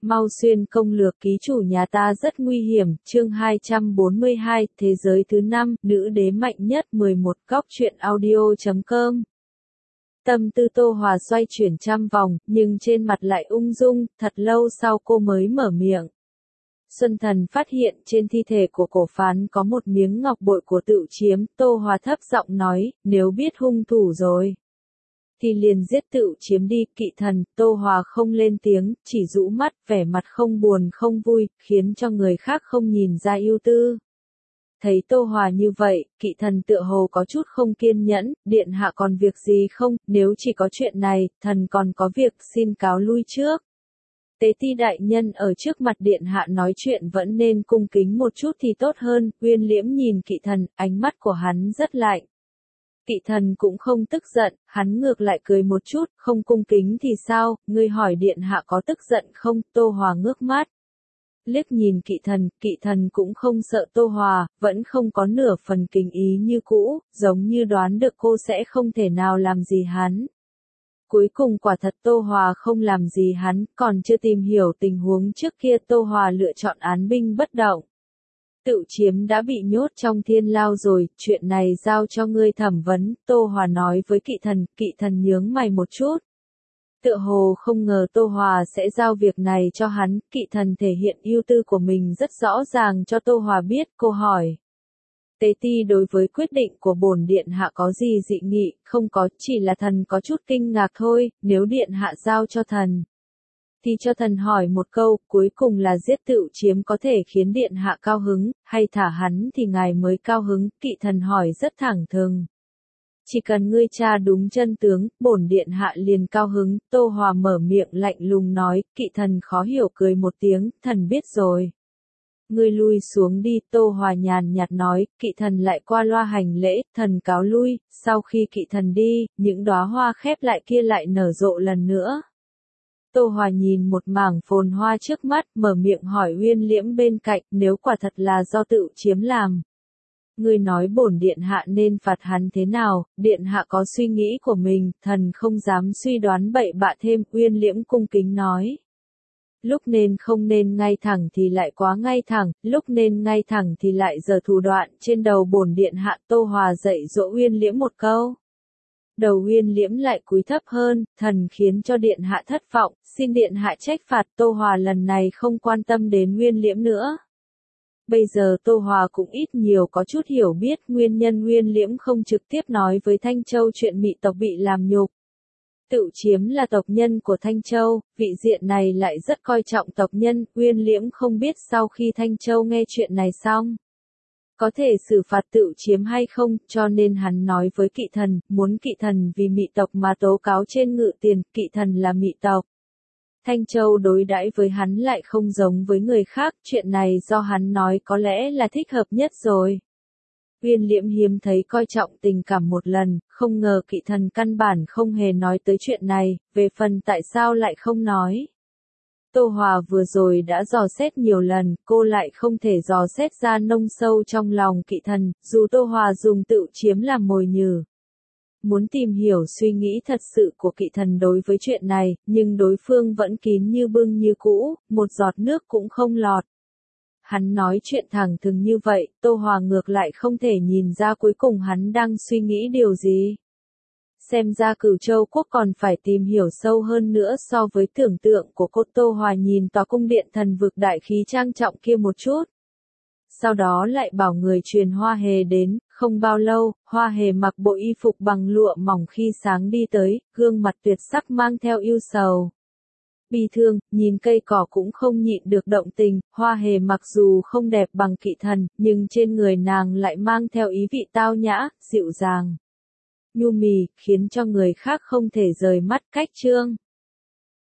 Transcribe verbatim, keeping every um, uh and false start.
Mau xuyên công lược ký chủ nhà ta rất nguy hiểm, chương hai trăm bốn mươi hai, thế giới thứ năm, nữ đế mạnh nhất mười một góc truyện audio chấm com. Tâm tư Tô Hòa xoay chuyển trăm vòng, nhưng trên mặt lại ung dung, thật lâu sau cô mới mở miệng. Xuân Thần phát hiện trên thi thể của cổ phán có một miếng ngọc bội của Tựu Chiếm, Tô Hòa thấp giọng nói, nếu biết hung thủ rồi thì liền giết Tựu Chiếm đi. Kỵ Thần, Tô Hòa không lên tiếng, chỉ rũ mắt, vẻ mặt không buồn không vui, khiến cho người khác không nhìn ra ưu tư. Thấy Tô Hòa như vậy, Kỵ Thần tựa hồ có chút không kiên nhẫn, điện hạ còn việc gì không, nếu chỉ có chuyện này, thần còn có việc, xin cáo lui trước. Tế Ti đại nhân ở trước mặt điện hạ nói chuyện vẫn nên cung kính một chút thì tốt hơn. Uyên Liễm nhìn Kỵ Thần, ánh mắt của hắn rất lạnh. Kỵ Thần cũng không tức giận, hắn ngược lại cười một chút, không cung kính thì sao, ngươi hỏi điện hạ có tức giận không? Tô Hòa ngước mắt liếc nhìn Kỵ Thần, Kỵ Thần cũng không sợ Tô Hòa, vẫn không có nửa phần kính ý như cũ, giống như đoán được cô sẽ không thể nào làm gì hắn. Cuối cùng quả thật Tô Hòa không làm gì hắn, còn chưa tìm hiểu tình huống trước kia Tô Hòa lựa chọn án binh bất động. Tựu Chiếm đã bị nhốt trong thiên lao rồi, chuyện này giao cho ngươi thẩm vấn, Tô Hòa nói với Kỵ Thần. Kỵ Thần nhướng mày một chút. Tựa hồ không ngờ Tô Hòa sẽ giao việc này cho hắn. Kỵ Thần thể hiện ưu tư của mình rất rõ ràng cho Tô Hòa biết. Cô hỏi, Tế Ti đối với quyết định của bổn điện hạ có gì dị nghị? Không có, chỉ là thần có chút kinh ngạc thôi. Nếu điện hạ giao cho thần thì cho thần hỏi một câu, cuối cùng là giết Tựu Chiếm có thể khiến điện hạ cao hứng, hay thả hắn thì ngài mới cao hứng? Kỵ Thần hỏi rất thẳng thừng. Chỉ cần ngươi tra đúng chân tướng, bổn điện hạ liền cao hứng. Tô Hòa mở miệng lạnh lùng nói. Kỵ Thần khó hiểu cười một tiếng, thần biết rồi. Ngươi lui xuống đi. Tô Hòa nhàn nhạt nói. Kỵ Thần lại qua loa hành lễ, thần cáo lui. Sau khi Kỵ Thần đi, những đóa hoa khép lại kia lại nở rộ lần nữa. Tô Hòa nhìn một mảng phồn hoa trước mắt, mở miệng hỏi Uyên Liễm bên cạnh, nếu quả thật là do Tựu Chiếm làm, ngươi nói bổn điện hạ nên phạt hắn thế nào? Điện hạ có suy nghĩ của mình, thần không dám suy đoán bậy bạ thêm. Uyên Liễm cung kính nói, lúc nên không nên ngay thẳng thì lại quá ngay thẳng, lúc nên ngay thẳng thì lại giở thủ đoạn trên đầu bổn điện hạ. Tô Hòa dạy dỗ Uyên Liễm một câu. Đầu Uyên Liễm lại cúi thấp hơn, thần khiến cho điện hạ thất vọng, xin điện hạ trách phạt. Tô Hòa lần này không quan tâm đến Uyên Liễm nữa. Bây giờ Tô Hòa cũng ít nhiều có chút hiểu biết nguyên nhân Uyên Liễm không trực tiếp nói với Thanh Châu chuyện Mị tộc bị làm nhục. Tựu Chiếm là tộc nhân của Thanh Châu, vị diện này lại rất coi trọng tộc nhân. Uyên Liễm không biết sau khi Thanh Châu nghe chuyện này xong có thể xử phạt Tựu Chiếm hay không, cho nên hắn nói với Kỵ Thần, muốn Kỵ Thần vì Mị tộc mà tố cáo trên Ngự Tiền. Kỵ Thần là Mị tộc. Thanh Châu đối đãi với hắn lại không giống với người khác, chuyện này do hắn nói có lẽ là thích hợp nhất rồi. Uyên Liễm hiếm thấy coi trọng tình cảm một lần, không ngờ Kỵ Thần căn bản không hề nói tới chuyện này, về phần tại sao lại không nói. Tô Hòa vừa rồi đã dò xét nhiều lần, cô lại không thể dò xét ra nông sâu trong lòng Kỵ Thần, dù Tô Hòa dùng Tựu Chiếm làm mồi nhử. Muốn tìm hiểu suy nghĩ thật sự của Kỵ Thần đối với chuyện này, nhưng đối phương vẫn kín như bưng như cũ, một giọt nước cũng không lọt. Hắn nói chuyện thẳng thừng như vậy, Tô Hòa ngược lại không thể nhìn ra cuối cùng hắn đang suy nghĩ điều gì. Xem ra Cửu Châu Quốc còn phải tìm hiểu sâu hơn nữa so với tưởng tượng của cô. Tô Hòa nhìn tòa cung điện thần vực đại khí trang trọng kia một chút. Sau đó lại bảo người truyền Hoa Hề đến. Không bao lâu, Hoa Hề mặc bộ y phục bằng lụa mỏng khi sáng đi tới, gương mặt tuyệt sắc mang theo ưu sầu. Bi thương, nhìn cây cỏ cũng không nhịn được động tình. Hoa Hề mặc dù không đẹp bằng Kỵ Thần, nhưng trên người nàng lại mang theo ý vị tao nhã, dịu dàng, nhu mì, khiến cho người khác không thể rời mắt. Cách chương